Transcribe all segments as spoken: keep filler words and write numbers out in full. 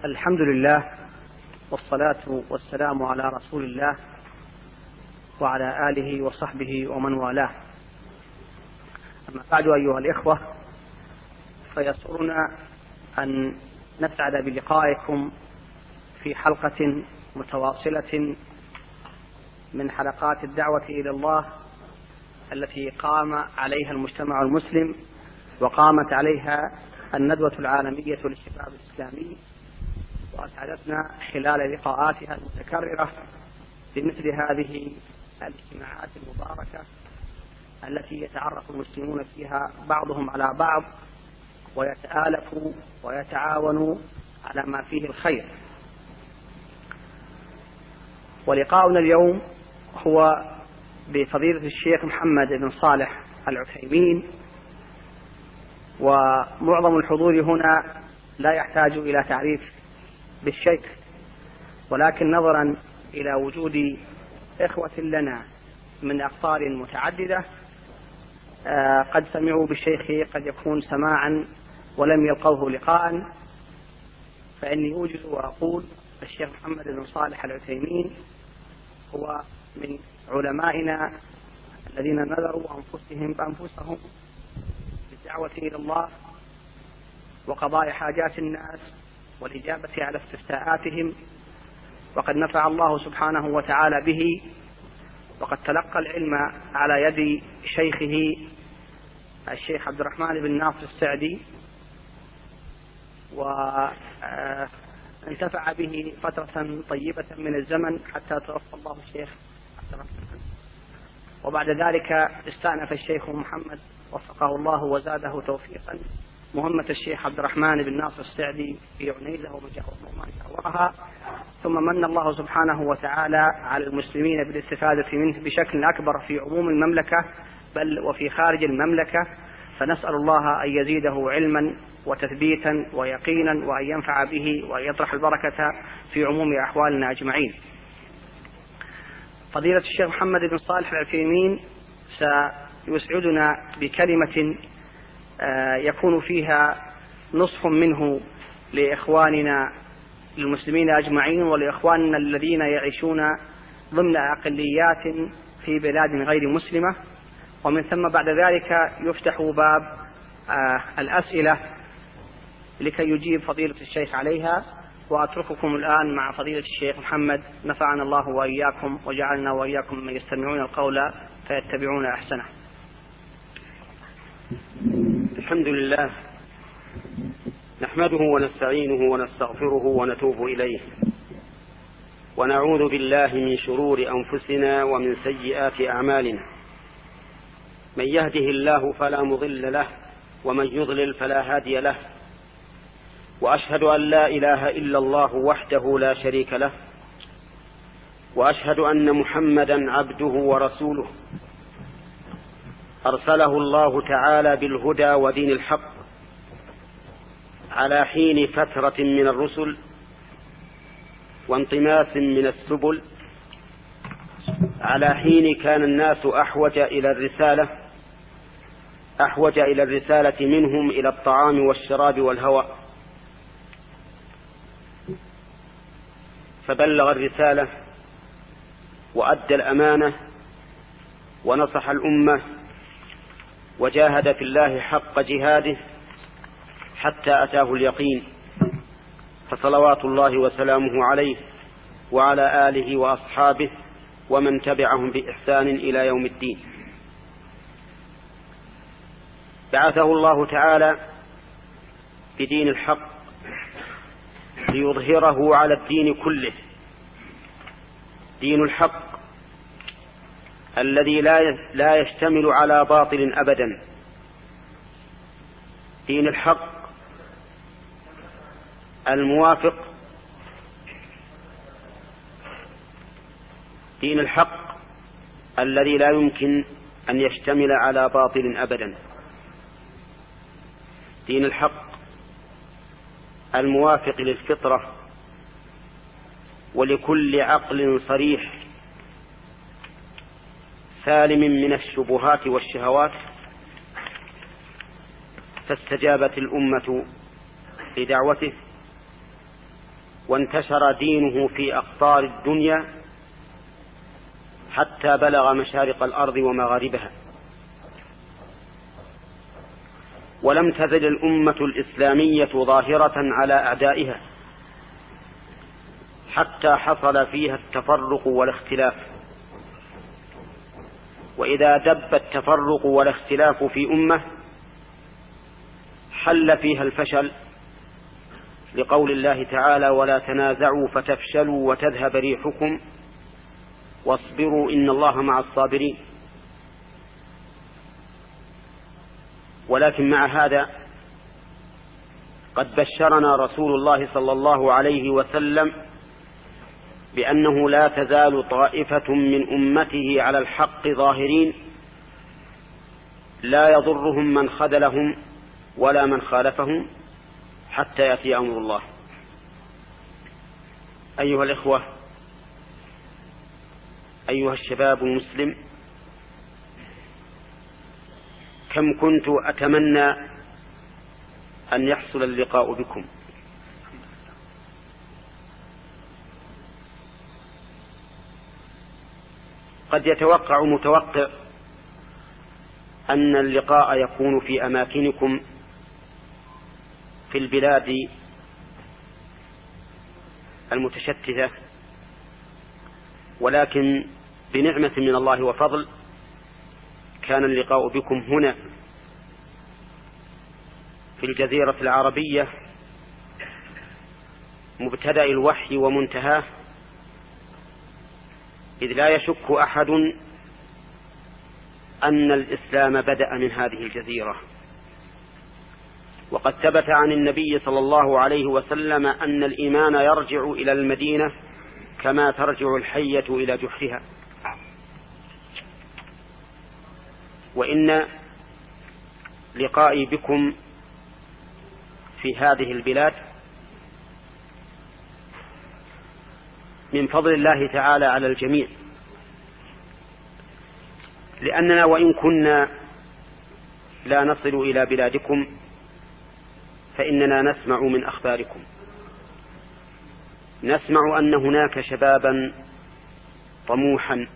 الحمد لله والصلاة والسلام على رسول الله وعلى آله وصحبه ومن والاه. أما بعد أيها الإخوة، فيسرنا أن نسعد بلقائكم في حلقة متواصلة من حلقات الدعوة إلى الله التي قام عليها المجتمع المسلم وقامت عليها الندوة العالمية للشباب الإسلامي، وأسعدتنا خلال لقاءاتها المتكررة بمثل هذه الاجتماعات المباركة التي يتعرف المسلمون فيها بعضهم على بعض ويتآلفوا ويتعاونوا على ما فيه الخير. ولقاؤنا اليوم هو بفضيلة الشيخ محمد بن صالح العثيمين، ومعظم الحضور هنا لا يحتاج إلى تعريف بالشيخ، ولكن نظرا إلى وجود إخوة لنا من أقطار متعددة قد سمعوا بالشيخ قد يكون سماعا ولم يلقوه لقاء، فإني أوجز وأقول الشيخ محمد بن صالح العثيمين هو من علمائنا الذين نذروا أنفسهم بأنفسهم بالدعوة إلى الله وقضاء حاجات الناس والإجابة على استفتاءاتهم، وقد نفع الله سبحانه وتعالى به، وقد تلقى العلم على يد شيخه الشيخ عبد الرحمن بن ناصر السعدي، وانتفع به فترة طيبة من الزمن حتى توفى الله الشيخ عبد الرحمن. وبعد ذلك استأنف الشيخ محمد وفقه الله وزاده توفيقا مهمة الشيخ عبد الرحمن بن ناصر السعدي في عنيزة وما جاورها، ثم من الله سبحانه وتعالى على المسلمين بالاستفادة منه بشكل أكبر في عموم المملكة بل وفي خارج المملكة، فنسأل الله أن يزيده علما وتثبيتا ويقينا وأن ينفع به وأن يطرح البركة في عموم أحوالنا أجمعين. فضيلة الشيخ محمد بن صالح العثيمين سيسعدنا بكلمة يكون فيها نصح منه لإخواننا المسلمين أجمعين ولإخواننا الذين يعيشون ضمن أقليات في بلاد غير مسلمة، ومن ثم بعد ذلك يفتح باب الأسئلة لكي يجيب فضيلة الشيخ عليها. وأترككم الآن مع فضيلة الشيخ محمد، نفعنا الله وإياكم وجعلنا وإياكم من يستمعون القول فيتبعون أحسنه. الحمد لله، نحمده ونستعينه ونستغفره ونتوب إليه، ونعوذ بالله من شرور أنفسنا ومن سيئات أعمالنا، من يهده الله فلا مضل له ومن يضلل فلا هادي له، وأشهد أن لا إله إلا الله وحده لا شريك له، وأشهد أن محمدا عبده ورسوله أرسله الله تعالى بالهدى ودين الحق على حين فترة من الرسل وانطماس من السبل، على حين كان الناس أحوج إلى الرسالة أحوج إلى الرسالة منهم إلى الطعام والشراب والهواء، فبلغ الرسالة وأدى الأمانة ونصح الأمة وجاهد في الله حق جهاده حتى أتاه اليقين، فصلوات الله وسلامه عليه وعلى آله وأصحابه ومن تبعهم بإحسان إلى يوم الدين. بعثه الله تعالى بدين الحق ليظهره على الدين كله، دين الحق الذي لا يشتمل على باطل أبدا، دين الحق الموافق دين الحق الذي لا يمكن أن يشتمل على باطل أبدا، دين الحق الموافق للفطرة ولكل عقل صريح سالم من الشبهات والشهوات، فاستجابت الأمة لدعوته وانتشر دينه في أقطار الدنيا حتى بلغ مشارق الأرض ومغاربها، ولم تزل الأمة الإسلامية ظاهرة على أعدائها حتى حصل فيها التفرق والاختلاف. وإذا دب التفرق والاختلاف في أمة حل فيها الفشل، لقول الله تعالى: ولا تنازعوا فتفشلوا وتذهب ريحكم واصبروا إن الله مع الصابرين. ولكن مع هذا قد بشرنا رسول الله صلى الله عليه وسلم بأنه لا تزال طائفة من أمته على الحق ظاهرين لا يضرهم من خذلهم ولا من خالفهم حتى يأتي أمر الله. أيها الإخوة، أيها الشباب المسلم، كم كنت أتمنى أن يحصل اللقاء بكم، قد يتوقع متوقع أن اللقاء يكون في أماكنكم في البلاد المتشتتة، ولكن بنعمة من الله وفضل كان اللقاء بكم هنا في الجزيرة العربية، مبتدأ الوحي ومنتهاه، إذ لا يشك أحد أن الإسلام بدأ من هذه الجزيرة. وقد ثبت عن النبي صلى الله عليه وسلم أن الإيمان يرجع إلى المدينة كما ترجع الحية إلى جحرها. وإن لقائي بكم في هذه البلاد من فضل الله تعالى على الجميع، لأننا وإن كنا لا نصل إلى بلادكم فإننا نسمع من أخباركم، نسمع أن هناك شبابا طموحا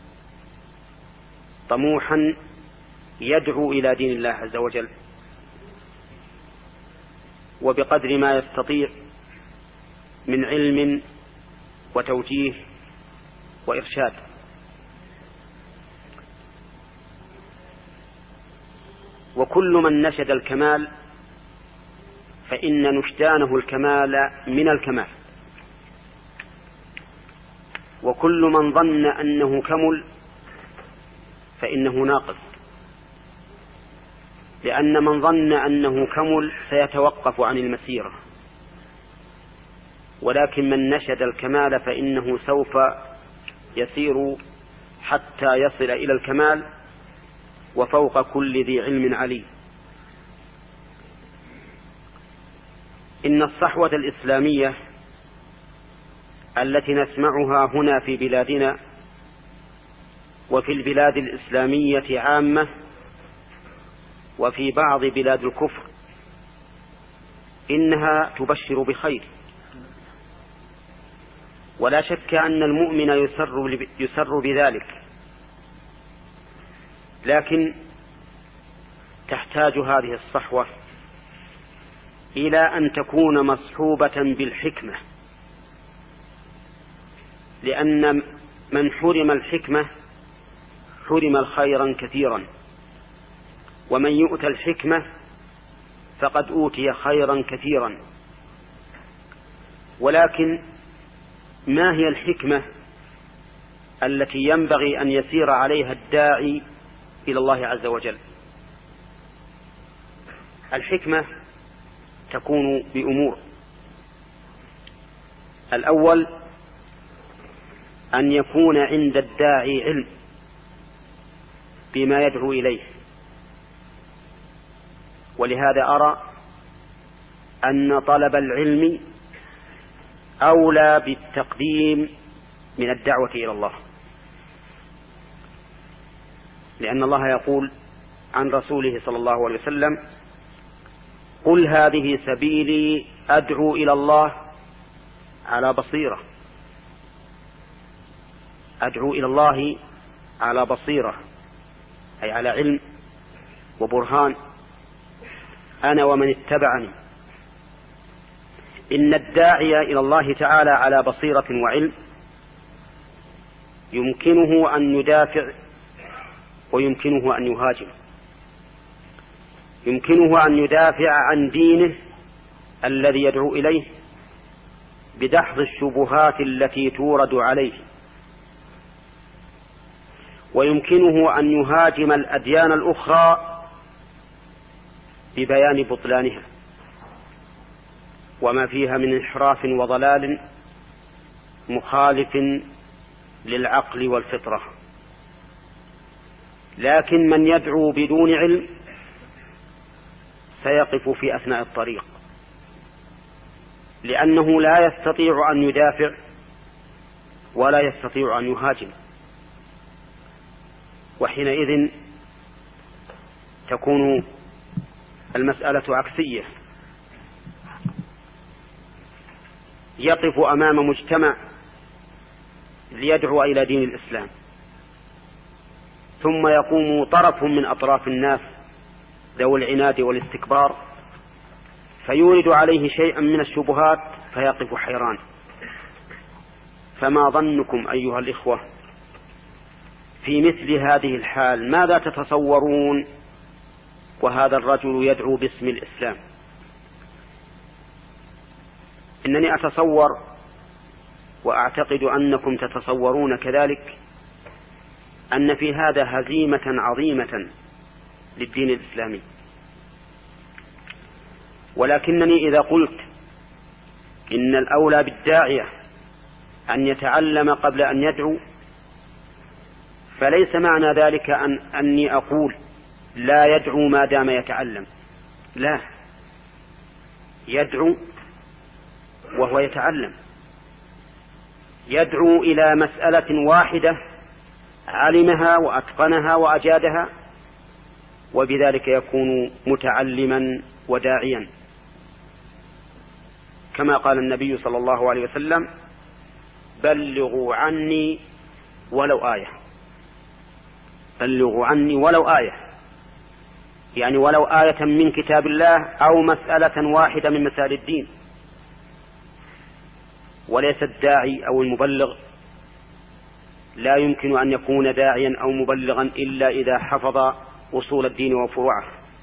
طموحا يدعو إلى دين الله عز وجل، وبقدر ما يستطيع من علم وتوجيه وإرشاد. وكل من نشد الكمال فإن نشدانه الكمال من الكمال، وكل من ظن أنه كمل فإنه ناقص، لأن من ظن أنه كمل سيتوقف عن المسيرة، ولكن من نشد الكمال فإنه سوف يسير حتى يصل إلى الكمال، وفوق كل ذي علم عليم. إن الصحوة الإسلامية التي نسمعها هنا في بلادنا وفي البلاد الإسلامية عامة وفي بعض بلاد الكفر إنها تبشر بخير، ولا شك أن المؤمن يسر, يسر بذلك، لكن تحتاج هذه الصحوة إلى أن تكون مصحوبة بالحكمة، لأن من حرم الحكمة حرم الخيرا كثيرا، ومن يؤتى الحكمة فقد أوتي خيرا كثيرا. ولكن ما هي الحكمة التي ينبغي أن يسير عليها الداعي إلى الله عز وجل؟ الحكمة تكون بأمور: الأول أن يكون عند الداعي علم بما يدعو إليه، ولهذا أرى أن طلب العلم أولى بالتقديم من الدعوة إلى الله، لأن الله يقول عن رسوله صلى الله عليه وسلم: قل هذه سبيلي أدعو إلى الله على بصيرة، أدعو إلى الله على بصيرة، أي على علم وبرهان، أنا ومن اتبعني. إن الداعي إلى الله تعالى على بصيرة وعلم يمكنه أن يدافع ويمكنه أن يهاجم. يمكنه أن يدافع عن دينه الذي يدعو إليه بدحض الشبهات التي تورد عليه، ويمكنه أن يهاجم الأديان الأخرى ببيان بطلانها وما فيها من انحراف وضلال مخالف للعقل والفطرة. لكن من يدعو بدون علم سيقف في أثناء الطريق، لأنه لا يستطيع أن يدافع ولا يستطيع أن يهاجم، وحينئذ تكون المسألة عكسية. يقف أمام مجتمع ليدعو إلى دين الإسلام، ثم يقوم طرف من أطراف الناس ذوي العناد والاستكبار فيورد عليه شيئا من الشبهات فيقف حيران. فما ظنكم أيها الإخوة في مثل هذه الحال؟ ماذا تتصورون وهذا الرجل يدعو باسم الإسلام؟ إنني أتصور وأعتقد أنكم تتصورون كذلك أن في هذا هزيمة عظيمة للدين الإسلامي. ولكنني إذا قلت إن الأولى بالداعية أن يتعلم قبل أن يدعو فليس معنى ذلك أن أني أقول لا يدعو ما دام يتعلم، لا، يدعو وهو يتعلم، يدعو إلى مسألة واحدة علمها وأتقنها وأجادها، وبذلك يكون متعلما وداعيا، كما قال النبي صلى الله عليه وسلم: بلغوا عني ولو آية. بلغوا عني ولو آية، يعني ولو آية من كتاب الله أو مسألة واحدة من مسائل الدين. وليس الداعي أو المبلغ لا يمكن أن يكون داعيا أو مبلغا إلا إذا حفظ أصول الدين وفروعه.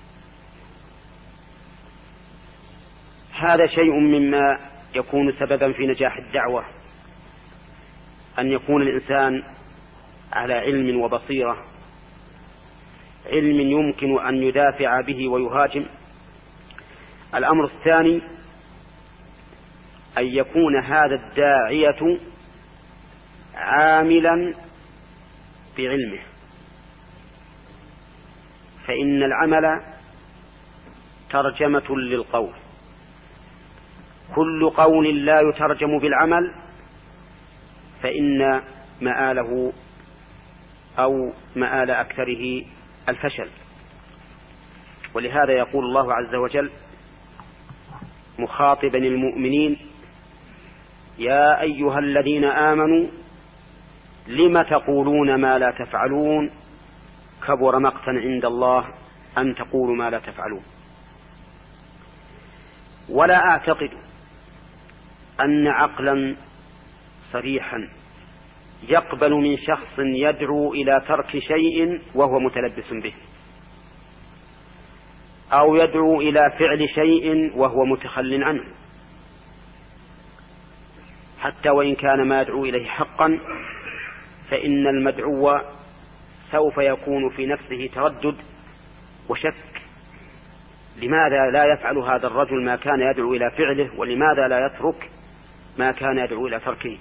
هذا شيء مما يكون سببا في نجاح الدعوة، أن يكون الإنسان على علم وبصيرة، علم يمكن أن يدافع به ويهاجم. الأمر الثاني أن يكون هذا الداعية عاملا بعلمه، فإن العمل ترجمة للقول، كل قول لا يترجم بالعمل فإن مآله أو مآل أكثره الفشل. ولهذا يقول الله عز وجل مخاطبا المؤمنين: يا أيها الذين آمنوا لم تقولون ما لا تفعلون كبر مقتا عند الله أن تقولوا ما لا تفعلون. ولا أعتقد أن عقلا صريحا يقبل من شخص يدعو إلى ترك شيء وهو متلبس به، أو يدعو إلى فعل شيء وهو متخل عنه، حتى وإن كان ما يدعو إليه حقا، فإن المدعو سوف يكون في نفسه تردد وشك: لماذا لا يفعل هذا الرجل ما كان يدعو إلى فعله، ولماذا لا يترك ما كان يدعو إلى تركه؟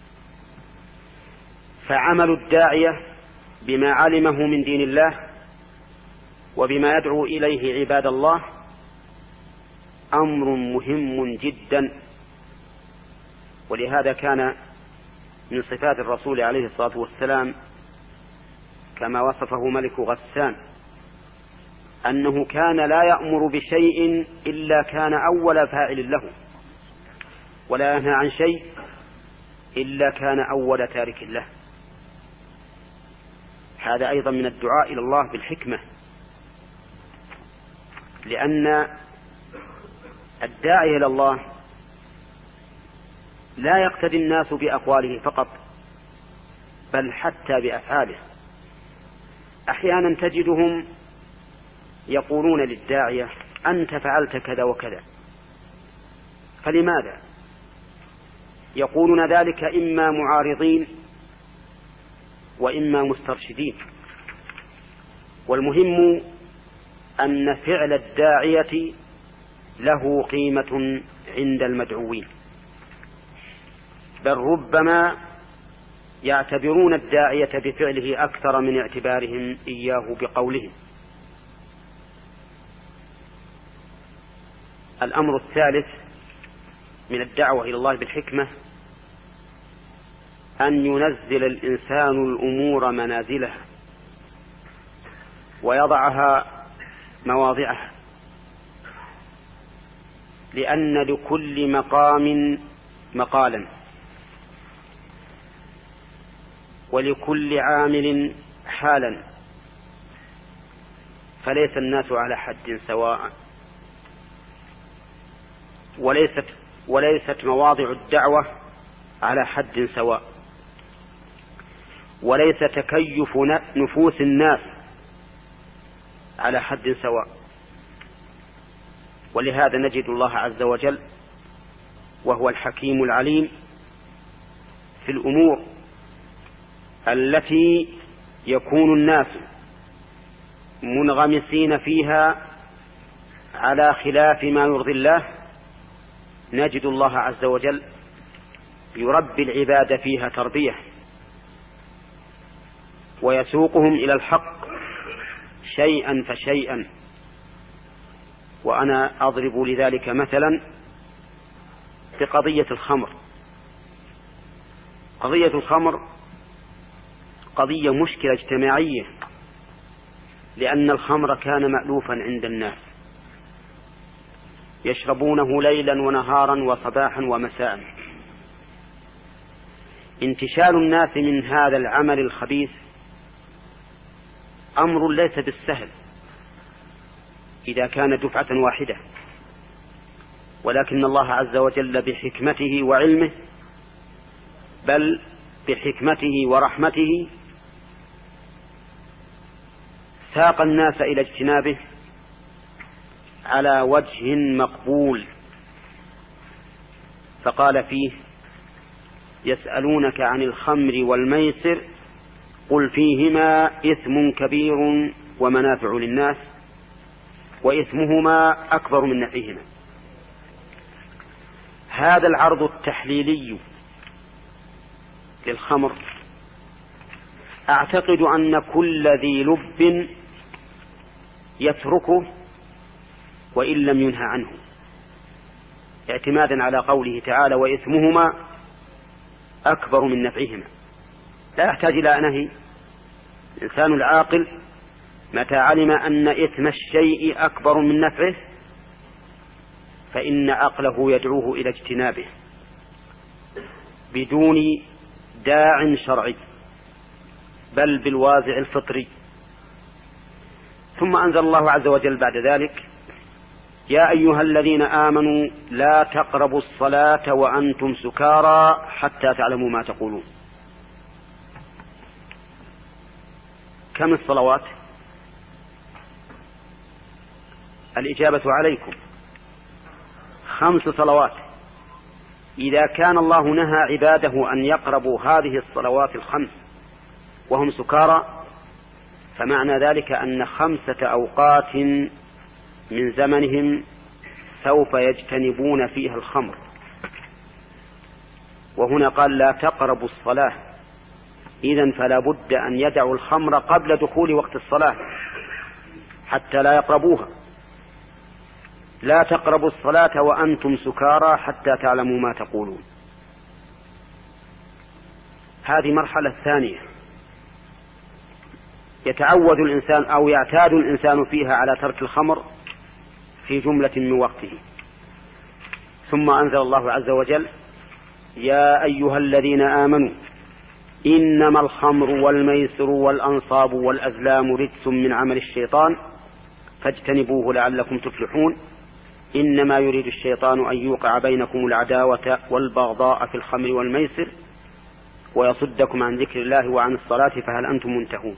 فعمل الداعية بما علمه من دين الله وبما يدعو إليه عباد الله أمر مهم جدا. ولهذا كان من صفات الرسول عليه الصلاة والسلام كما وصفه ملك غسان أنه كان لا يأمر بشيء إلا كان أول فاعل له، ولا ينهى عن شيء إلا كان أول تارك له. هذا أيضا من الدعاء إلى الله بالحكمة، لأن الداعي إلى الله لا يقتدي الناس بأقواله فقط، بل حتى بأفعاله. أحيانا تجدهم يقولون للداعية: أنت فعلت كذا وكذا، فلماذا؟ يقولون ذلك إما معارضين وإما مسترشدين. والمهم أن فعل الداعية له قيمة عند المدعوين، بل ربما يعتبرون الداعية بفعله أكثر من اعتبارهم إياه بقولهم. الأمر الثالث من الدعوة إلى الله بالحكمة أن ينزل الإنسان الأمور منازلها ويضعها مواضعها، لأن لكل مقام مقالا، ولكل عامل حالا، فليس الناس على حد سواء، وليست وليست مواضع الدعوة على حد سواء، وليس تكيف نفوس الناس على حد سواء. ولهذا نجد الله عز وجل وهو الحكيم العليم في الأمور التي يكون الناس منغمسين فيها على خلاف ما يرضي الله، نجد الله عز وجل يربي العباد فيها تربية ويسوقهم إلى الحق شيئا فشيئا. وأنا أضرب لذلك مثلا بقضية الخمر. قضية الخمر قضية مشكلة اجتماعية، لأن الخمر كان مألوفا عند الناس، يشربونه ليلا ونهارا وصباحا ومساء. انتشال الناس من هذا العمل الخبيث أمر ليس بالسهل إذا كان دفعة واحدة، ولكن الله عز وجل بحكمته وعلمه، بل بحكمته ورحمته، ساق الناس إلى اجتنابه على وجه مقبول. فقال فيه: يسألونك عن الخمر والميسر قل فيهما إثم كبير ومنافع للناس وإثمهما أكبر من نفعهما. هذا العرض التحليلي للخمر أعتقد أن كل ذي لب يتركه وإن لم ينهى عنه، اعتمادا على قوله تعالى: وإثمهما أكبر من نفعهما. لا يحتاج إلى نهي. الإنسان العاقل متى علم أن إثم الشيء أكبر من نفعه فإن عقله يدعوه إلى اجتنابه بدون داع شرعي، بل بالوازع الفطري. ثم أنزل الله عز وجل بعد ذلك: يا أيها الذين آمنوا لا تقربوا الصلاة وأنتم سكارى حتى تعلموا ما تقولون. كم الصلوات؟ الإجابة عليكم خمس صلوات. إذا كان الله نهى عباده أن يقربوا هذه الصلوات الخمس وهم سكارى، فمعنى ذلك أن خمسة أوقات من زمنهم سوف يجتنبون فيها الخمر. وهنا قال: لا تقربوا الصلاة، إذن فلا بد أن يدعوا الخمر قبل دخول وقت الصلاة حتى لا يقربوها. لا تقربوا الصلاة وأنتم سكارى حتى تعلموا ما تقولون. هذه مرحلة ثانية يتعود الإنسان أو يعتاد الإنسان فيها على ترك الخمر في جملة من وقته، ثم أنزل الله عز وجل: يا أيها الذين آمنوا إنما الخمر والميسر والأنصاب والأزلام رجس من عمل الشيطان فاجتنبوه لعلكم تفلحون إنما يريد الشيطان أن يوقع بينكم العداوة والبغضاء في الخمر والميسر ويصدكم عن ذكر الله وعن الصلاة فهل أنتم منتهون.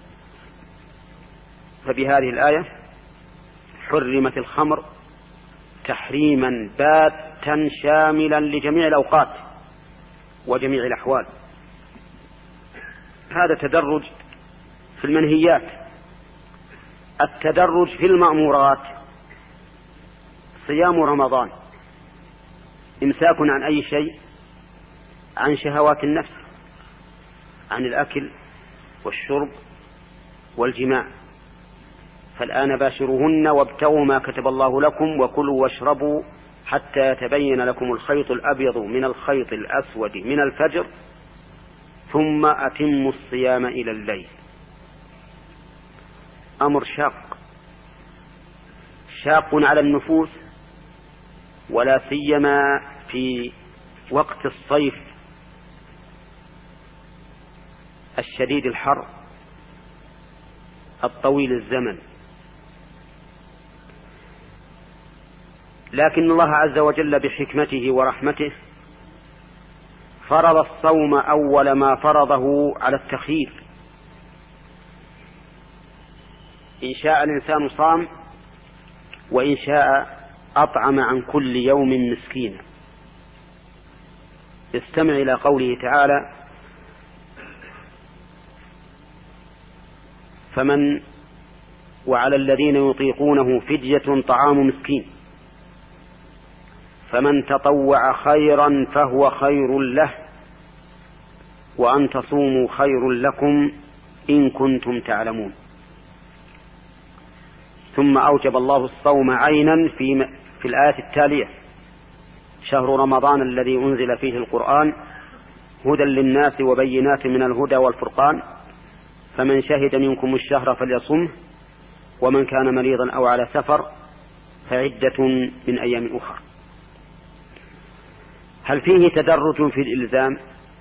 فبهذه الآية حرمت الخمر تحريما باتا شاملا لجميع الأوقات وجميع الأحوال. هذا تدرج في المنهيات. التدرج في المأمورات: صيام رمضان إمساك عن أي شيء، عن شهوات النفس، عن الأكل والشرب والجماع. فالآن باشروهن وابتغوا ما كتب الله لكم وكلوا واشربوا حتى يتبين لكم الخيط الأبيض من الخيط الأسود من الفجر ثم أتموا الصيام إلى الليل. أمر شاق شاق على النفوس، ولا سيما في وقت الصيف الشديد الحر الطويل الزمن. لكن الله عز وجل بحكمته ورحمته فرض الصوم أول ما فرضه على التخيير. إن شاء الإنسان صام وإن شاء أطعم عن كل يوم مسكينا. استمع إلى قوله تعالى: فمن وعلى الذين يطيقونه فدية طعام مسكين فمن تطوع خيرا فهو خير له وأن تصوموا خير لكم إن كنتم تعلمون. ثم أوجب الله الصوم عينا في في الآية التالية: شهر رمضان الذي أنزل فيه القرآن هدى للناس وبينات من الهدى والفرقان فمن شهد منكم الشهر فليصمه ومن كان مريضا أو على سفر فعدة من أيام أخرى. هل فيه تدرج في الإلزام؟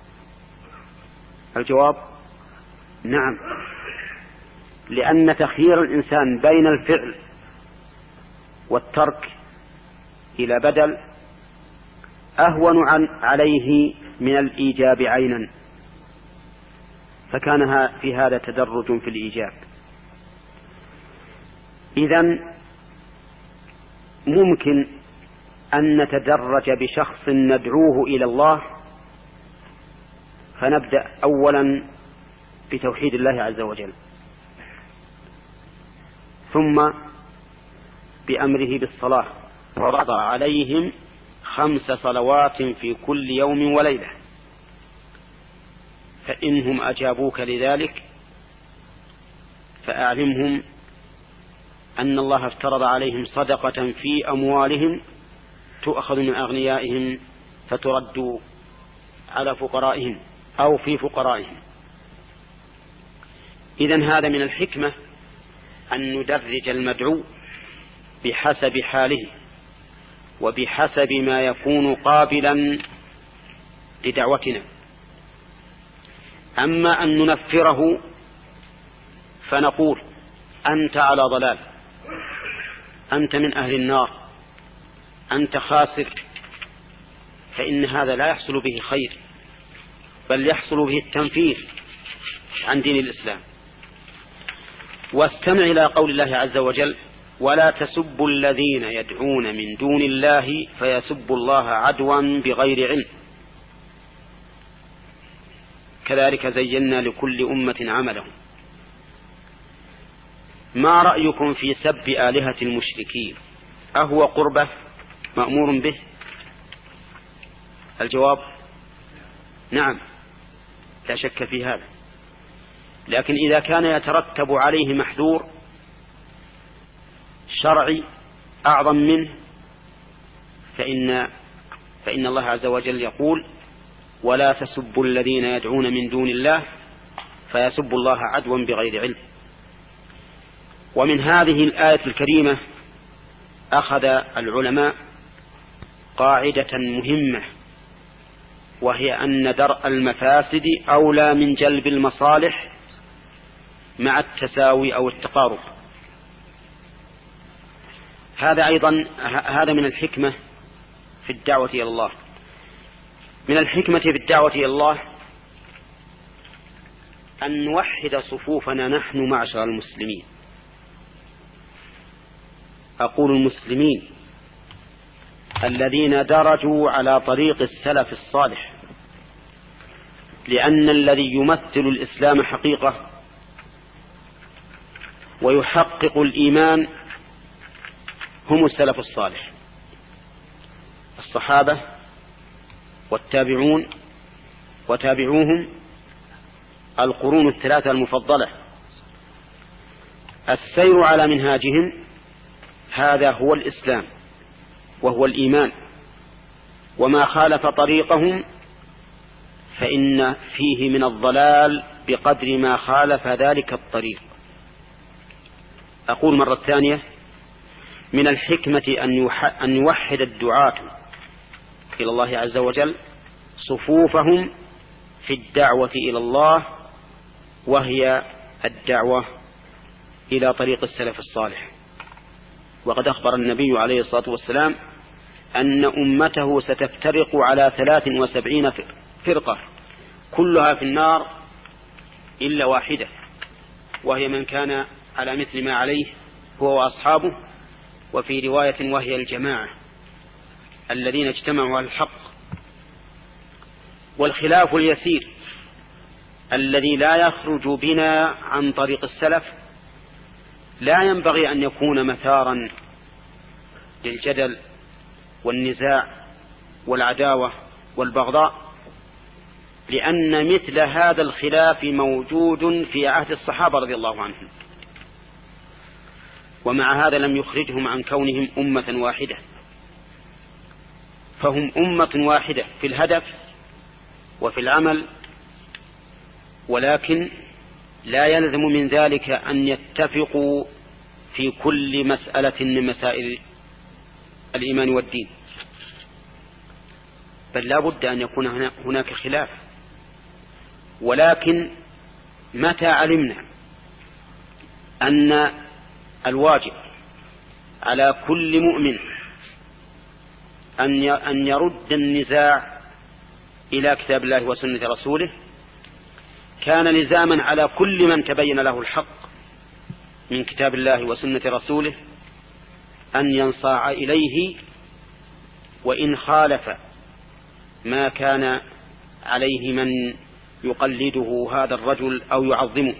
الجواب: نعم، لأن تخيير الإنسان بين الفعل والترك إلى بدل أهون عن عليه من الإيجاب عينا، فكان في هذا تدرج في الإيجاب. إذن ممكن أن نتدرج بشخص ندعوه إلى الله، فنبدأ أولا بتوحيد الله عز وجل، ثم بأمره بالصلاة فرض عليهم خمس صلوات في كل يوم وليلة، فإنهم أجابوك لذلك فأعلمهم أن الله افترض عليهم صدقة في أموالهم تؤخذ من أغنيائهم فترد على فقرائهم أو في فقرائهم. إذن هذا من الحكمة أن ندرج المدعو بحسب حاله وبحسب ما يكون قابلا لدعوتنا. أما أن ننفره فنقول: أنت على ضلال، أنت من أهل النار، أنت خاسر، فإن هذا لا يحصل به خير، بل يحصل به التنفير عن دين الإسلام. واستمع إلى قول الله عز وجل: ولا تسبوا الذين يدعون من دون الله فيسبوا الله عدوا بغير علم كذلك زينا لكل أمة عملهم. ما رأيكم في سب آلهة المشركين؟ أهو قربة مأمور به؟ الجواب: نعم، لا شك في هذا، لكن إذا كان يترتب عليه محذور شرعي أعظم منه فإن, فإن الله عز وجل يقول: ولا تسبوا الذين يدعون من دون الله فيسبوا الله عدوا بغير علم. ومن هذه الآية الكريمة أخذ العلماء قاعدة مهمة، وهي أن درء المفاسد أولى من جلب المصالح مع التساوي أو التقارب. هذا أيضا هذا من الحكمة في الدعوة إلى الله. من الحكمة في الدعوة إلى الله أن نوحد صفوفنا نحن معشر المسلمين. أقول المسلمين الذين درجوا على طريق السلف الصالح، لأن الذي يمثل الإسلام حقيقة ويحقق الإيمان هم السلف الصالح، الصحابة والتابعون وتابعوهم، القرون الثلاثة المفضلة. السير على منهاجهم هذا هو الإسلام وهو الإيمان، وما خالف طريقهم فإن فيه من الضلال بقدر ما خالف ذلك الطريق. أقول مرة ثانية: من الحكمة أن يوحد الدعاة إلى الله عز وجل صفوفهم في الدعوة إلى الله، وهي الدعوة إلى طريق السلف الصالح. وقد أخبر النبي عليه الصلاة والسلام أن أمته ستفترق على ثلاث وسبعين فرقة كلها في النار إلا واحدة، وهي من كان على مثل ما عليه هو وأصحابه، وفي رواية وهي الجماعة الذين اجتمعوا على الحق. والخلاف اليسير الذي لا يخرج بنا عن طريق السلف لا ينبغي أن يكون مثارا للجدل والنزاع والعداوة والبغضاء، لأن مثل هذا الخلاف موجود في عهد الصحابة رضي الله عنهم، ومع هذا لم يخرجهم عن كونهم أمة واحدة، فهم أمة واحدة في الهدف وفي العمل، ولكن لا يلزم من ذلك أن يتفقوا في كل مسألة من مسائل الإيمان والدين، بل لا بد أن يكون هناك خلاف. ولكن متى علمنا أن الواجب على كل مؤمن أن يرد النزاع إلى كتاب الله وسنة رسوله، كان لزاما على كل من تبين له الحق من كتاب الله وسنة رسوله أن ينصاع إليه، وإن خالف ما كان عليه من يقلده هذا الرجل أو يعظمه.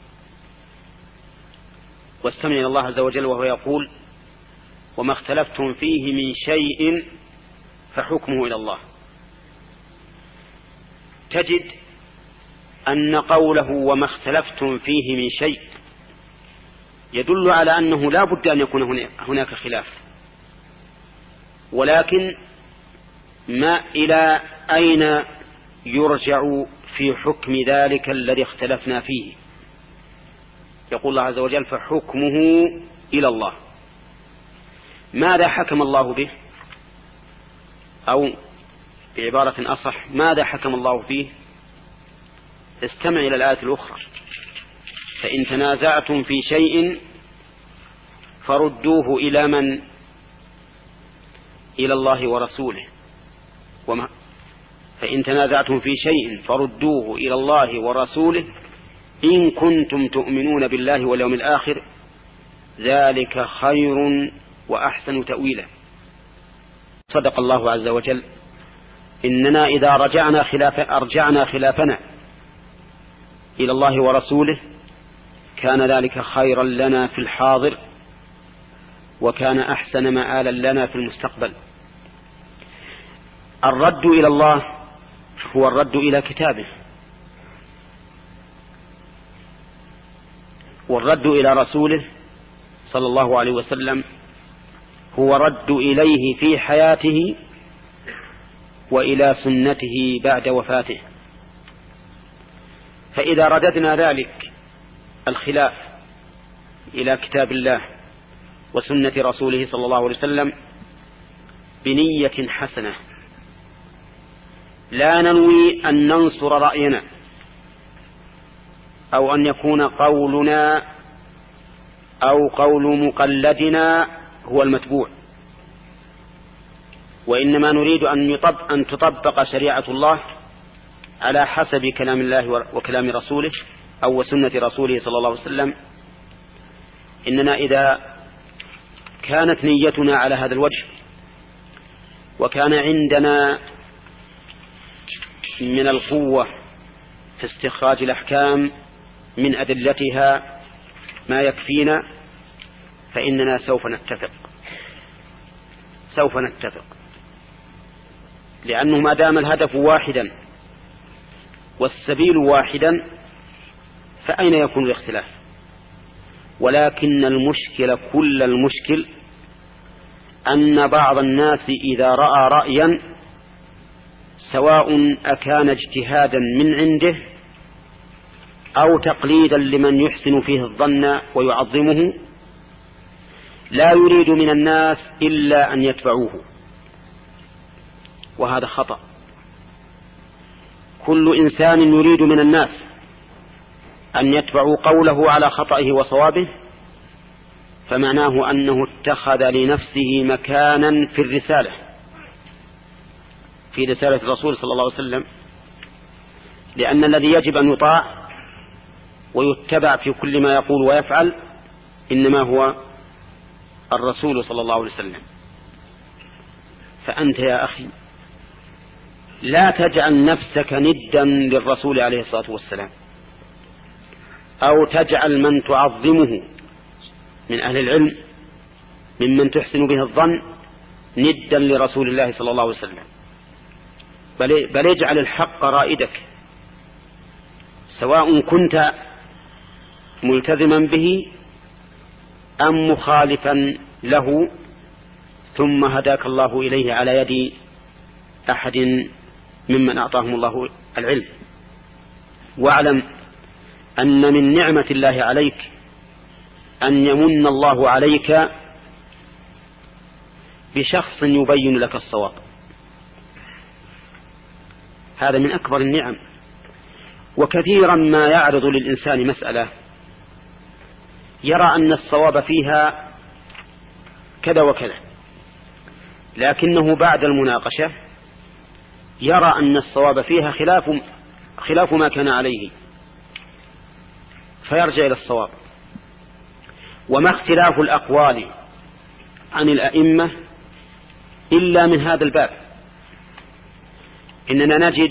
واستمع إلى الله عز وجل وهو يقول: وما اختلفتم فيه من شيء فحكمه إلى الله. تجد أن قوله وما اختلفتم فيه من شيء يدل على أنه لا بد أن يكون هناك خلاف، ولكن ما إلى أين يرجع في حكم ذلك الذي اختلفنا فيه؟ يقول الله عز وجل: فحكمه إلى الله. ماذا حكم الله به؟ أو بعبارة أصح، ماذا حكم الله فيه؟ استمع إلى الآية الأخرى: فإن تنازعتم في شيء فردوه إلى من؟ إلى الله ورسوله. وما فإن تنازعتم في شيء فردوه إلى الله ورسوله إن كنتم تؤمنون بالله واليوم الآخر ذلك خير وأحسن تأويلا. صدق الله عز وجل: إننا إذا رجعنا خلاف أرجعنا خلافنا إلى الله ورسوله كان ذلك خيرا لنا في الحاضر، وكان أحسن مآلا لنا في المستقبل. الرد إلى الله هو الرد إلى كتابه، والرد إلى رسوله صلى الله عليه وسلم هو رد إليه في حياته وإلى سنته بعد وفاته. فإذا رددنا ذلك الخلاف إلى كتاب الله وسنة رسوله صلى الله عليه وسلم بنية حسنة، لا ننوي أن ننصر رأينا أو أن يكون قولنا أو قول مقلدنا هو المتبوع، وإنما نريد أن, يطبق أن تطبق شريعة الله على حسب كلام الله وكلام رسوله أو سنة رسوله صلى الله عليه وسلم. إننا إذا كانت نيتنا على هذا الوجه وكان عندنا من القوة في استخراج الأحكام من أدلتها ما يكفينا، فإننا سوف نتفق سوف نتفق لأنه ما دام الهدف واحدا والسبيل واحدا فأين يكون الاختلاف؟ ولكن المشكلة كل المشكل أن بعض الناس إذا رأى رأيا سواء أكان اجتهادا من عنده أو تقليدا لمن يحسن فيه الظن ويعظمه لا يريد من الناس إلا أن يتبعوه، وهذا خطأ. كل إنسان يريد من الناس أن يتبعوا قوله على خطئه وصوابه فمعناه أنه اتخذ لنفسه مكانا في الرسالة في رسالة الرسول صلى الله عليه وسلم، لأن الذي يجب أن يطاع ويتبع في كل ما يقول ويفعل إنما هو الرسول صلى الله عليه وسلم. فأنت يا أخي لا تجعل نفسك ندا للرسول عليه الصلاة والسلام أو تجعل من تعظمه من أهل العلم ممن تحسن به الظن ندا لرسول الله صلى الله عليه وسلم، بل, بل اجعل الحق رائدك سواء كنت ملتزما به أم مخالفا له ثم هداك الله إليه على يد أحد ممن أعطاهم الله العلم. واعلم أن من نعمة الله عليك أن يمن الله عليك بشخص يبين لك الصواب، هذا من أكبر النعم. وكثيرا ما يعرض للإنسان مسألة يرى أن الصواب فيها كذا وكذا، لكنه بعد المناقشة يرى أن الصواب فيها خلاف خلاف ما كان عليه فيرجع إلى الصواب. وما اختلاف الأقوال عن الأئمة إلا من هذا الباب. إننا نجد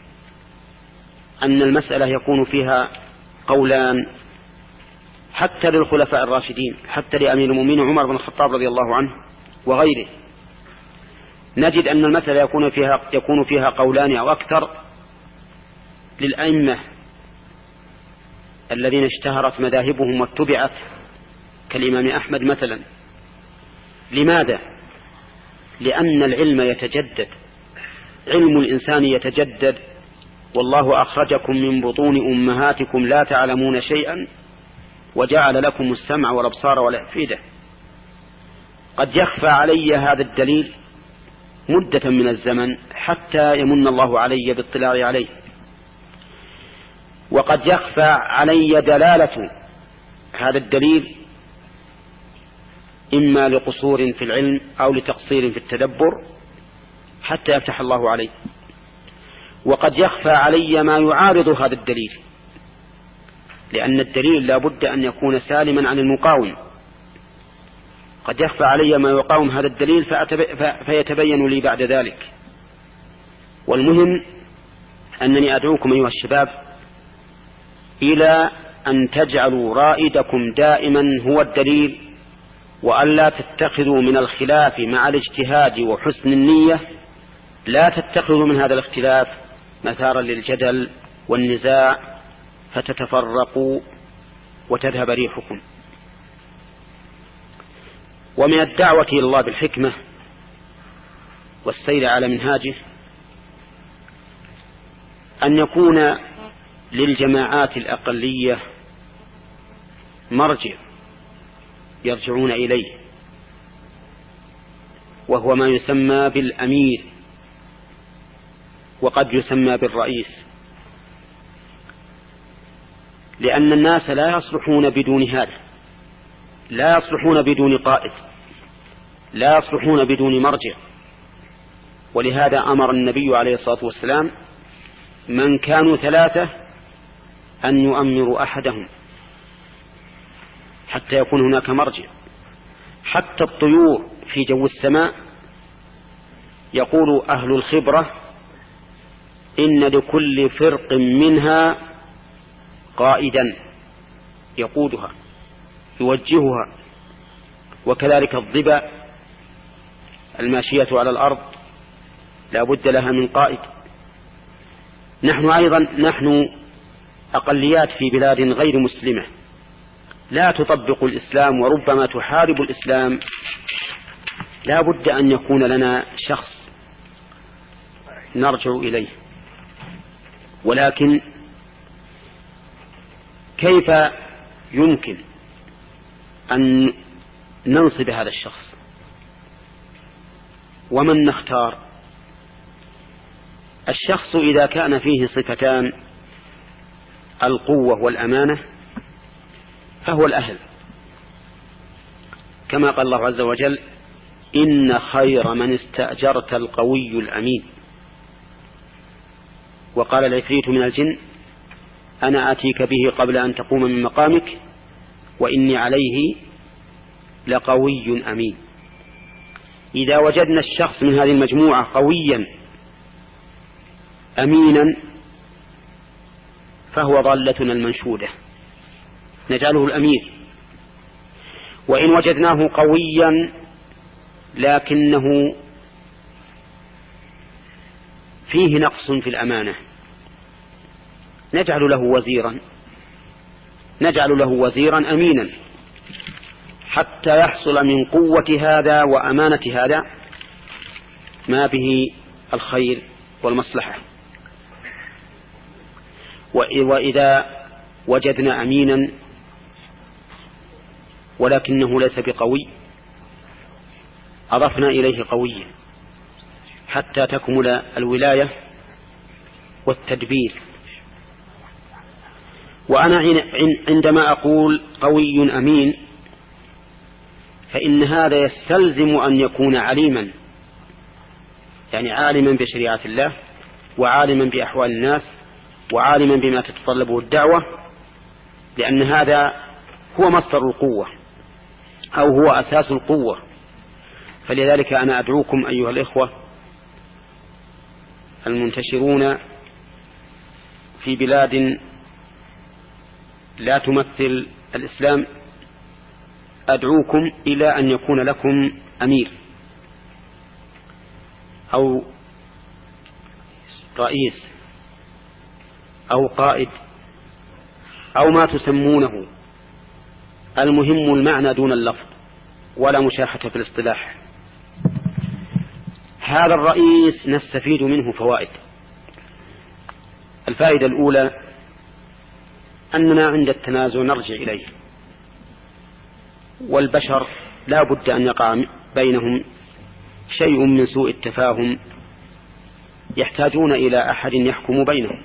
أن المسألة يكون فيها قولان حتى للخلفاء الراشدين، حتى لأمير المؤمنين عمر بن الخطاب رضي الله عنه وغيره، نجد أن المسألة يكون فيها يكون فيها قولان أو أكثر للأئمة الذين اشتهرت مذاهبهم واتبعت كالإمام أحمد مثلا. لماذا؟ لأن العلم يتجدد، علم الإنسان يتجدد، والله أخرجكم من بطون أمهاتكم لا تعلمون شيئا وجعل لكم السمع والأبصار والأفئدة. قد يخفى علي هذا الدليل مدة من الزمن حتى يمن الله علي باطلاع عليه، وقد يخفى علي دلالة هذا الدليل إما لقصور في العلم أو لتقصير في التدبر حتى يفتح الله عليه، وقد يخفى علي ما يعارض هذا الدليل، لأن الدليل لا بد أن يكون سالما عن المقاوم. قد يخفى علي ما يقاوم هذا الدليل فيتبين لي بعد ذلك. والمهم أنني أدعوكم أيها الشباب إلى أن تجعلوا رائدكم دائما هو الدليل، وألا تتخذوا من الخلاف مع الاجتهاد وحسن النية، لا تتخذوا من هذا الاختلاف مثارا للجدل والنزاع فتتفرقوا وتذهب ريحكم. ومن الدعوة إلى الله بالحكمة والسير على منهاجه أن يكون للجماعات الأقلية مرجع يرجعون إليه، وهو ما يسمى بالأمير، وقد يسمى بالرئيس، لأن الناس لا يصلحون بدون هذا، لا يصلحون بدون قائد، لا يصلحون بدون مرجع. ولهذا أمر النبي عليه الصلاة والسلام من كانوا ثلاثة أن يؤمروا أحدهم حتى يكون هناك مرجع. حتى الطيور في جو السماء يقول أهل الخبرة إن لكل فرق منها قائدا يقودها يوجهها، وكذلك الضباء الماشية على الأرض لا بد لها من قائد. نحن أيضا نحن أقليات في بلاد غير مسلمة لا تطبق الإسلام وربما تحارب الإسلام، لا بد أن يكون لنا شخص نرجع إليه. ولكن كيف يمكن أن ننصب هذا الشخص ومن نختار؟ الشخص إذا كان فيه صفتان القوة والأمانة فهو الأهل، كما قال الله عز وجل إن خير من استأجرت القوي الأمين. وقال العفريت من الجن أنا آتيك به قبل أن تقوم من مقامك وإني عليه لقوي أمين. إذا وجدنا الشخص من هذه المجموعة قويا أمينا فهو ضالتنا المنشودة نجعله الأمير. وإن وجدناه قويا لكنه فيه نقص في الأمانة نجعل له وزيرا نجعل له وزيرا أمينا حتى يحصل من قوة هذا وأمانة هذا ما به الخير والمصلحة. وإذا وجدنا أمينا ولكنه ليس بقوي أضفنا إليه قويا حتى تكمل الولاية والتدبير. وأنا عندما أقول قوي أمين فإن هذا يستلزم أن يكون عليما، يعني عالما بشريعة الله وعالما بأحوال الناس وعالما بما تتطلبه الدعوة، لأن هذا هو مصدر القوة أو هو أساس القوة. فلذلك أنا أدعوكم أيها الإخوة المنتشرون في بلاد لا تمثل الإسلام، أدعوكم إلى أن يكون لكم أمير أو رئيس أو قائد أو ما تسمونه، المهم المعنى دون اللفظ ولا مشاحة في الاصطلاح. هذا الرئيس نستفيد منه فوائد. الفائدة الأولى أننا عند التنازع نرجع إليه، والبشر لا بد أن يقع بينهم شيء من سوء التفاهم يحتاجون إلى أحد يحكم بينهم،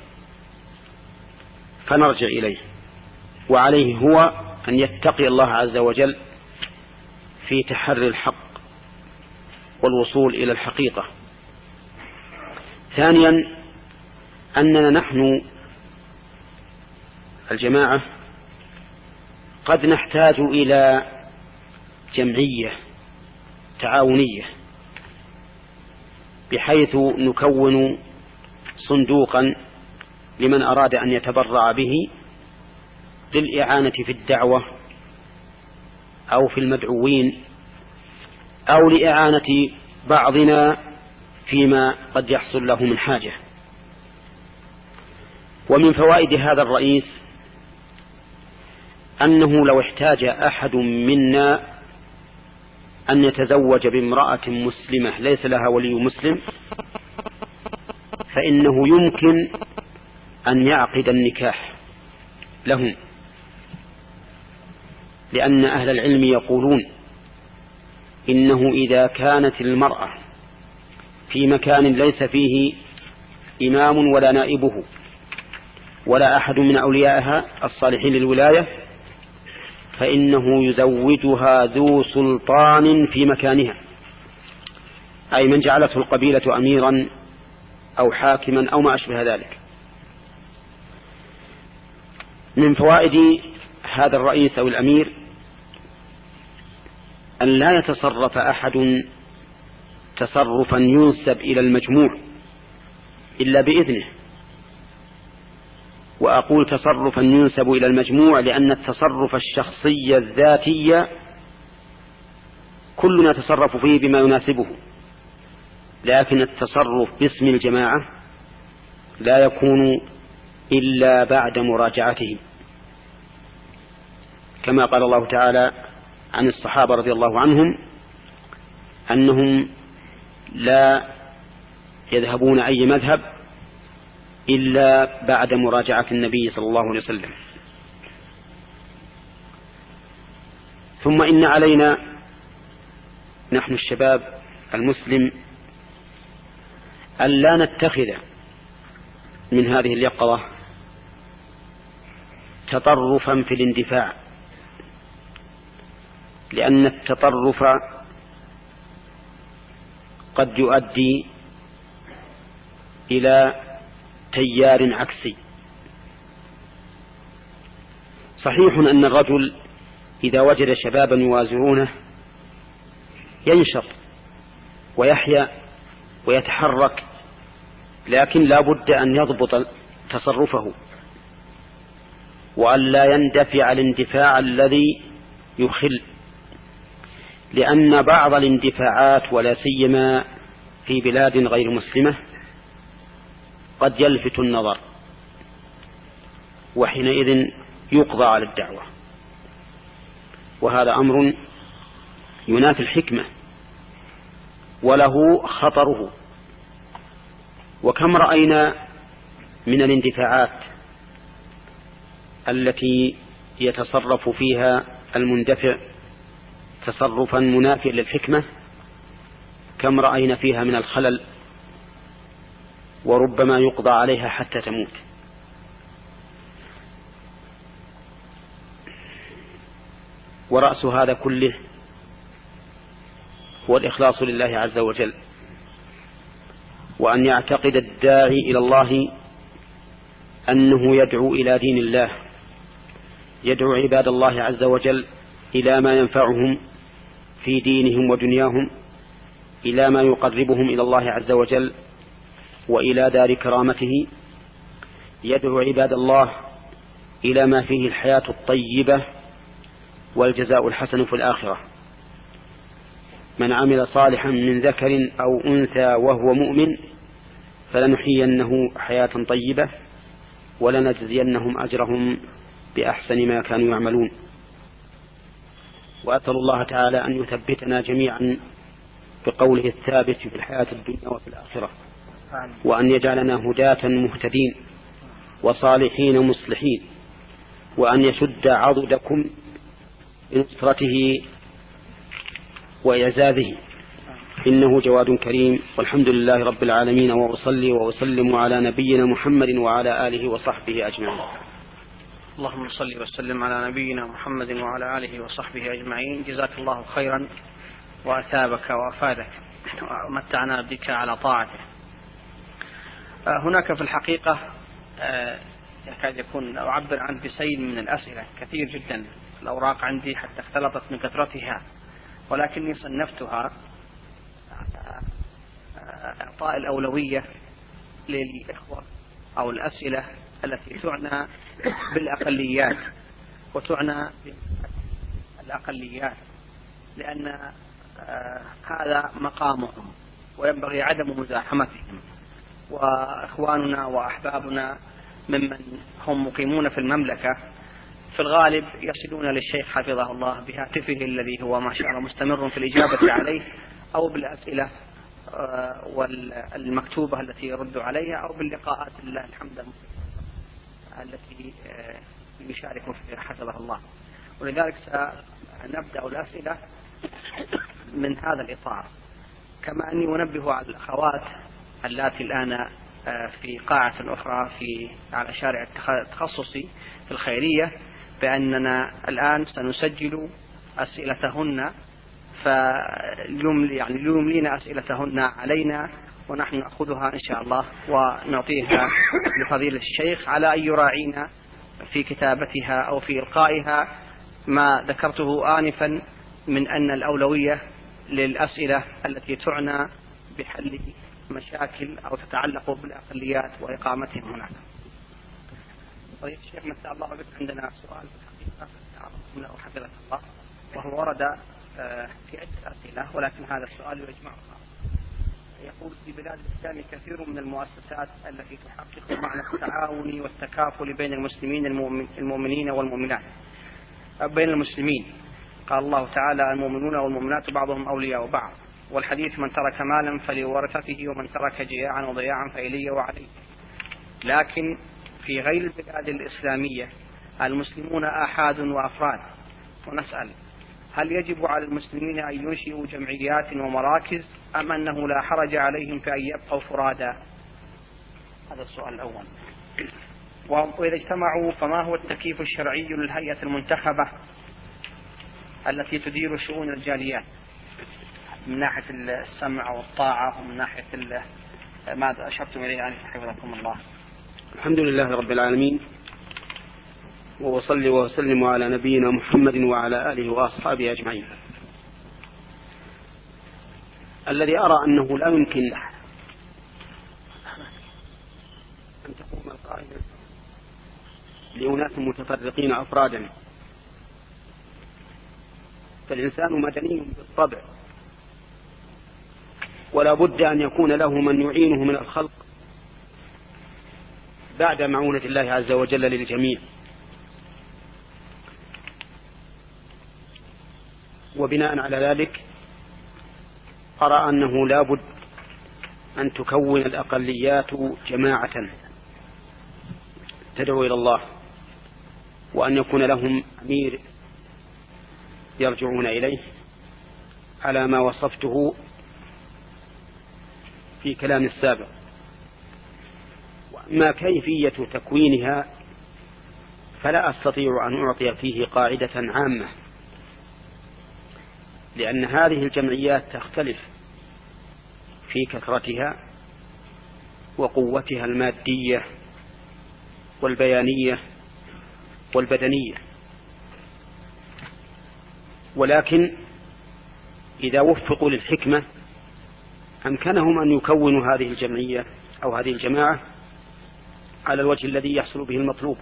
فنرجع إليه، وعليه هو أن يتقي الله عز وجل في تحري الحق والوصول إلى الحقيقة. ثانيا أننا نحن الجماعة قد نحتاج إلى جمعية تعاونية بحيث نكون صندوقا لمن أراد أن يتبرع به للإعانة في الدعوة أو في المدعوين أو لإعانة بعضنا فيما قد يحصل له من حاجة. ومن فوائد هذا الرئيس أنه لو احتاج أحد منا أن يتزوج بامرأة مسلمة ليس لها ولي مسلم فإنه يمكن أن يعقد النكاح لهم، لأن أهل العلم يقولون إنه إذا كانت المرأة في مكان ليس فيه إمام ولا نائبه ولا أحد من أوليائها الصالحين للولاية فإنه يزوجها ذو سلطان في مكانها، أي من جعلته القبيلة أميرا أو حاكما أو ما أشبه ذلك. من فوائد هذا الرئيس أو الأمير أن لا يتصرف أحد تصرفا ينسب إلى المجموع إلا بإذنه. وأقول تصرفا ينسب إلى المجموع لأن التصرف الشخصي الذاتي كلنا نتصرف فيه بما يناسبه، لكن التصرف باسم الجماعة لا يكون إلا بعد مراجعتهم، كما قال الله تعالى عن الصحابة رضي الله عنهم أنهم لا يذهبون أي مذهب إلا بعد مراجعة النبي صلى الله عليه وسلم. ثم إن علينا نحن الشباب المسلم أن لا نتخذ من هذه اليقظة تطرفا في الاندفاع، لأن التطرف قد يؤدي إلى تيار عكسي. صحيح أن الرجل إذا وجد شبابا يوازرونه ينشط ويحيا ويتحرك، لكن لا بد أن يضبط تصرفه وأن لا يندفع الاندفاع الذي يخل، لأن بعض الاندفاعات ولا سيما في بلاد غير مسلمة قد يلفت النظر، وحينئذ يقضى على الدعوة، وهذا أمر ينافي الحكمة وله خطره. وكم رأينا من الاندفاعات التي يتصرف فيها المندفع تصرفا منافيا للحكمة، كم رأينا فيها من الخلل، وربما يقضى عليها حتى تموت. ورأس هذا كله هو الإخلاص لله عز وجل، وأن يعتقد الداعي إلى الله أنه يدعو إلى دين الله، يدعو عباد الله عز وجل إلى ما ينفعهم في دينهم ودنياهم، إلى ما يقربهم إلى الله عز وجل وإلى دار كرامته، يدعو عباد الله إلى ما فيه الحياة الطيبة والجزاء الحسن في الآخرة. من عمل صالحا من ذكر أو أنثى وهو مؤمن فلنحيينه حياة طيبة ولنجزينهم أجرهم بأحسن ما كانوا يعملون. وأسأل الله تعالى أن يثبتنا جميعا بقوله الثابت في الحياة الدنيا وفي الآخرة، وأن يجعلنا هداة مهتدين وصالحين مصلحين، وأن يشد عضدكم بنصرته وإعزازه، إنه جواد كريم. والحمد لله رب العالمين، وأصلي وأسلم على نبينا محمد وعلى آله وصحبه أجمعين. اللهم صل وسلم على نبينا محمد وعلى آله وصحبه أجمعين. جزاك الله خيرا وأثابك وأفادك ومتعنا بك على طاعته. هناك في الحقيقة يكاد يكون أعبر عن بسيل من الأسئلة كثير جدا، الأوراق عندي حتى اختلطت من كثرتها، ولكني صنفتها إعطاء الأولوية للإخوة أو الأسئلة التي تعنى بالأقليات وتعنى بالأقليات، لأن هذا مقامهم وينبغي عدم مزاحمتهم. وإخواننا وأحبابنا ممن هم مقيمون في المملكة في الغالب يصلون للشيخ حفظه الله بهاتفه الذي هو ما شاء الله مستمر في الإجابة عليه، أو بالأسئلة والمكتوبة التي يرد عليها، أو باللقاءات لله الحمد التي يشارك فيها حفظه الله. ولذلك سنبدأ الأسئلة من هذا الإطار، كما أني أنبه على الأخوات اللاتي الآن في قاعة أخرى في على شارع التخصصي في الخيرية بأننا الآن سنسجل أسئلتهن، فاليوم يعني يملين أسئلتهن علينا ونحن نأخذها إن شاء الله ونعطيها لفضيلة الشيخ على أن يراعينا في كتابتها أو في إلقائها ما ذكرته آنفا من أن الأولوية للأسئلة التي تعنى بحل مشاكل أو تتعلق بالأقليات وإقامتهم هناك. طيب الشيخ مساء الله بك، عندنا سؤال في الحقيقة حفظك الله، وهو ورد في عدة أسئلة ولكن هذا السؤال يجمعها. يقول: في بلاد الإسلام كثير من المؤسسات التي تحقق معنى التعاون والتكافل بين المسلمين المؤمنين والمؤمنات بين المسلمين. قال الله تعالى: المؤمنون والمؤمنات بعضهم أولياء بعض، والحديث: من ترك مالا فلورثته ومن ترك جياعا وضياعا فإلي وعليه. لكن في غير البلاد الإسلامية المسلمون آحاد وأفراد، ونسأل: هل يجب على المسلمين أن ينشئوا جمعيات ومراكز أم أنه لا حرج عليهم في أن يبقوا فرادا؟ هذا السؤال الأول. وإذا اجتمعوا فما هو التكييف الشرعي للهيئة المنتخبة التي تدير شؤون الجاليات من ناحية السمع والطاعة ومن ناحية ماذا أشرتم إليه آنفا حفظكم الله؟ الحمد لله رب العالمين، وصلي وسلم على نبينا محمد وعلى آله وأصحابه أجمعين. الذي أرى أنه لا يمكن أن تقوم القاعدة لأناس متفرقين أفرادا، فالإنسان مدني بالطبع، ولا بد أن يكون له من يعينه من الخلق بعد معونة الله عز وجل للجميع. وبناء على ذلك أرى أنه لا بد أن تكون الأقليات جماعة تدعو إلى الله، وأن يكون لهم أمير يرجعون إليه على ما وصفته في كلام السابق. وأما كيفية تكوينها فلا أستطيع أن أعطي فيه قاعدة عامة، لأن هذه الجمعيات تختلف في كثرتها وقوتها المادية والبيانية والبدنية، ولكن إذا وفقوا للحكمة أمكنهم أن يكونوا هذه الجمعية أو هذه الجماعة على الوجه الذي يحصل به المطلوب.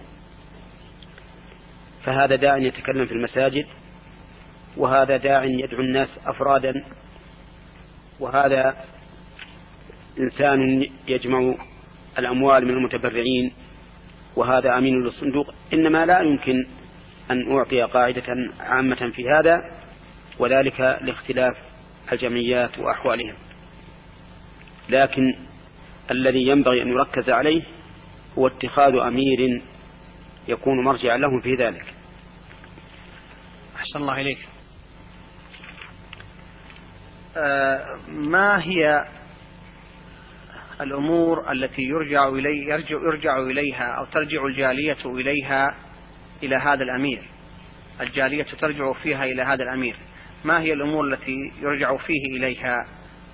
فهذا داع يتكلم في المساجد، وهذا داع يدعو الناس أفرادا، وهذا إنسان يجمع الأموال من المتبرعين، وهذا أمين للصندوق. إنما لا يمكن أن أعطي قاعدة عامة في هذا، وذلك لاختلاف الجمعيات وأحوالهم. لكن الذي ينبغي أن يركز عليه هو اتخاذ أمير يكون مرجعا لهم في ذلك. أحسن الله إليك. آه ما هي الأمور التي يرجع إلي يرجع, يرجع إليها أو ترجع الجالية إليها إلى هذا الأمير؟ الجالية ترجع فيها إلى هذا الأمير، ما هي الأمور التي يرجع فيه إليها؟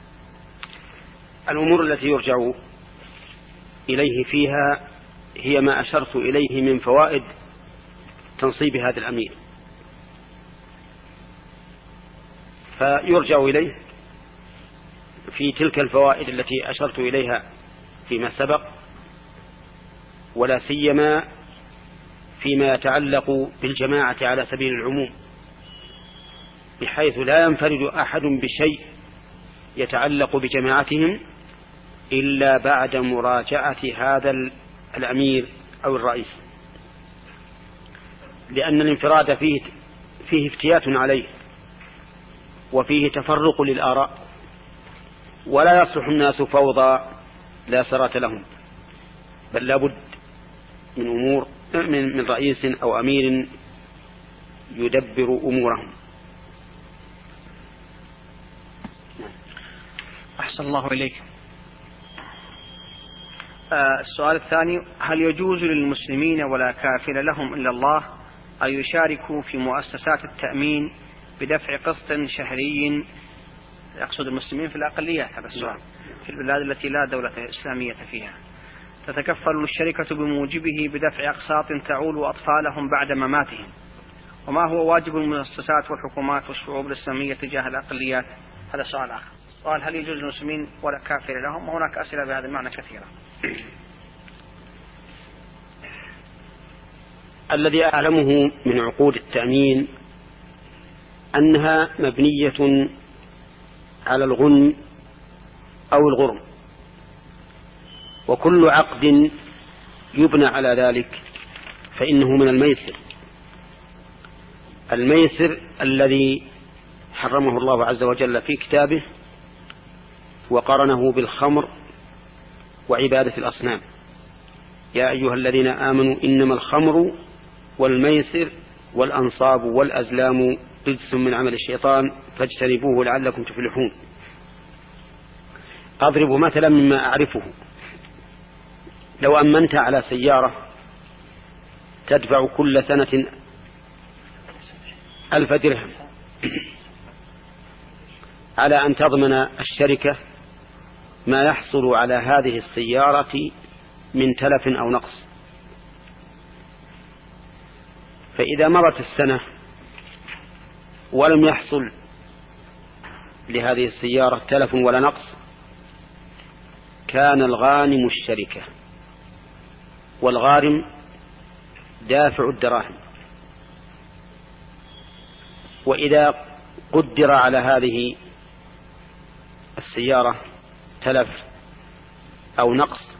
الأمور التي يرجع إليه فيها هي ما أشرت إليه من فوائد تنصيب هذا الأمير. فيرجع إليه في تلك الفوائد التي أشرت إليها فيما سبق، ولا سيما فيما يتعلق بالجماعة على سبيل العموم، بحيث لا ينفرد أحد بشيء يتعلق بجماعتهم إلا بعد مراجعة هذا الأمير أو الرئيس، لأن الانفراد فيه فيه افتيات عليه، وفيه تفرق للآراء، ولا يصلح الناس فوضى لا سرات لهم، بل لابد من أمور من, من رئيس أو أمير يدبر أمورهم. أحسن الله إليك. آه السؤال الثاني: هل يجوز للمسلمين ولا كافر لهم إلا الله أن يشاركوا في مؤسسات التأمين بدفع قسط شهري؟ يقصد المسلمين في الأقليات، هذا السؤال، في البلاد التي لا دولة إسلامية فيها، تتكفل الشركة بموجبه بدفع أقساط تعول أطفالهم بعد مماتهم، وما هو واجب المؤسسات والحكومات والشعوب الإسلامية تجاه الأقليات؟ هذا سؤال آخر. قال: هل يجوز للمسلمين ولا كافر لهم؟ وهناك أسئلة بهذا المعنى كثيرة. الذي أعلمه من عقود التأمين أنها مبنية على الغنم أو الغرم، وكل عقد يبنى على ذلك فإنه من الميسر، الميسر الذي حرمه الله عز وجل في كتابه وقرنه بالخمر وعبادة الأصنام. يا أيها الذين آمنوا إنما الخمر والميسر والأنصاب والأزلام رجس من عمل الشيطان فاجتنبوه لعلكم تفلحون. أضرب مثلا مما أعرفه: لو أمنت على سيارة تدفع كل سنة ألف درهم على أن تضمن الشركة ما يحصل على هذه السيارة من تلف أو نقص، فإذا مرت السنة ولم يحصل لهذه السيارة تلف ولا نقص، كان الغانم الشركة والغارم دافع الدراهم. وإذا قدر على هذه السيارة تلف أو نقص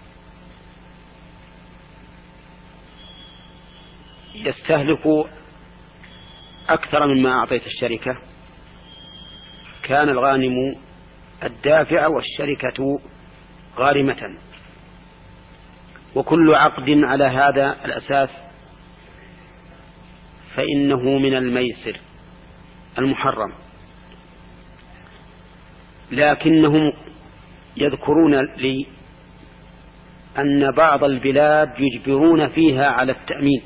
يستهلك أكثر مما أعطيت الشركة، كان الغانم الدافع والشركة غارمة. وكل عقد على هذا الأساس فإنه من الميسر المحرم. لكنهم يذكرون لي أن بعض البلاد يجبرون فيها على التأمين،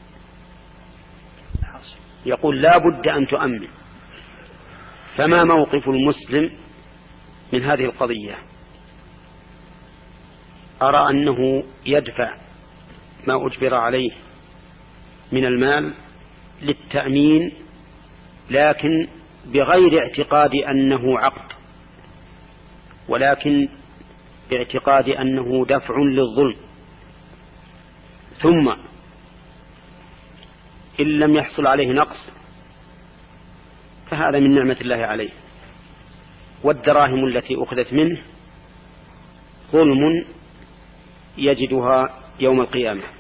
يقول لا بد أن تؤمن. فما موقف المسلم من هذه القضية؟ أرى أنه يدفع ما أجبر عليه من المال للتأمين، لكن بغير اعتقاد أنه عقد، ولكن باعتقاد أنه دفع للظلم. ثم إن لم يحصل عليه نقص فهذا من نعمة الله عليه، والدراهم التي أخذت منه ظلم يجدها يوم القيامة.